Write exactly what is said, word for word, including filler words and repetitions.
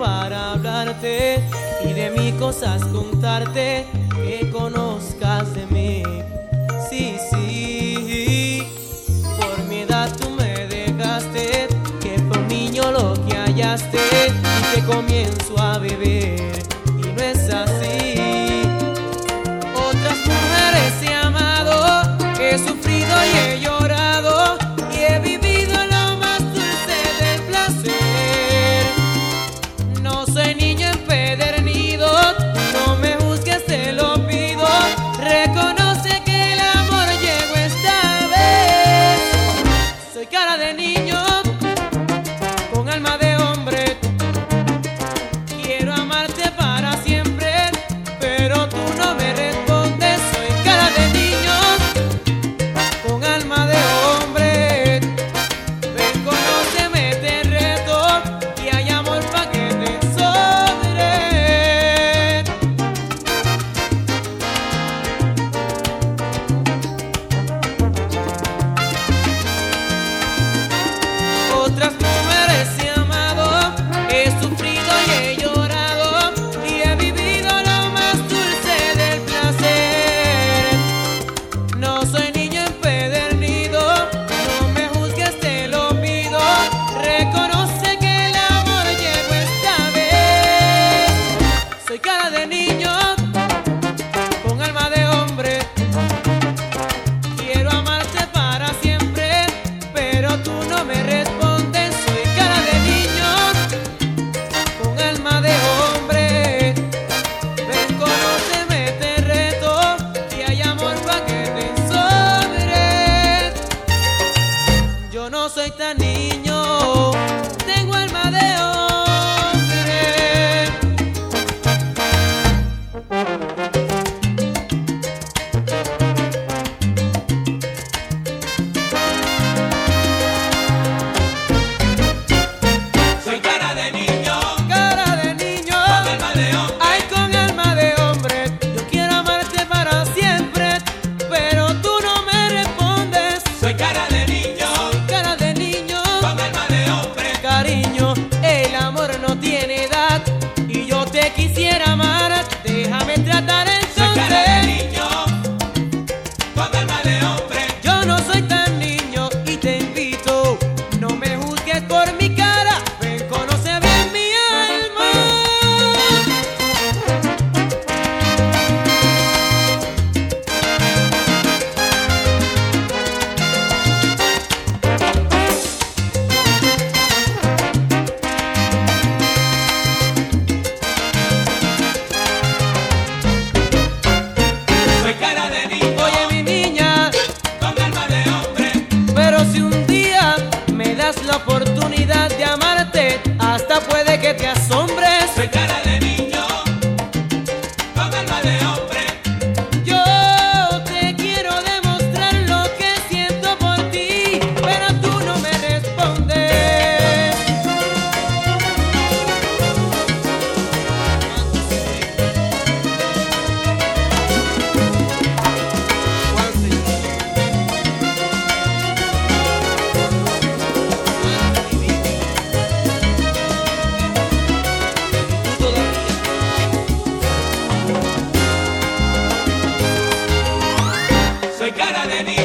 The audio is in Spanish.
para hablarte y de mis cosas contarte, que conozcas de mí. Sí, sí, por mi edad tú me dejaste, que fue un niño lo que hallaste y que comienzo a vivir, y no es así. Otras mujeres he amado, he sufrido y he llorado, y he vivido lo más dulce del placer. No soy niño empedernido, no me juzgues, te lo pido. Reconoce que el amor llegó esta vez. Soy cara de niño, con alma de hombre. Quiero amarte para siempre, pero tú no me respondes. Soy cara de niño, con alma de hombre. Ven, conóceme, te reto, y hay amor pa' que te sobre. Otras mujeres he amado, he sufrido y he llorado, y he vivido lo más dulce del placer. No soy niño empedernido, no me juzgues, te lo pido. Reconoce que el amor llegó esta vez. Soy cara de niño, con alma de hombre. Quiero amarte para siempre, pero tú no me respondes. Soy cara de niño, con alma de hombre. Ven, conóceme, te reto, y hay amor pa' que te sobre. Yo no soy tan niño, tengo alma de hombre. Soy cara de niño, Cara de niño, con alma de hombre. ay, con alma de hombre. Yo quiero amarte para siempre, pero tú no me respondes. Soy cara de niño, Cara de niño, con alma de hombre. cariño, el amor no tiene edad, y yo te quisiera amar. Déjame tratar Soy cara de entonces. niño, con alma de hombre. Yo no soy tan niño y te invito, no me juzgues por mi cara. Ven, conoce bien mi alma. Soy cara de niño, Oye, mi niña, con alma de hombre. pero si un día me das la oportunidad de amarte, hasta puede que te asombres. Soy cara de niño, con alma de hombre. Yo te quiero demostrar lo que siento por ti, pero tú no me respondes. Soy cara de niño.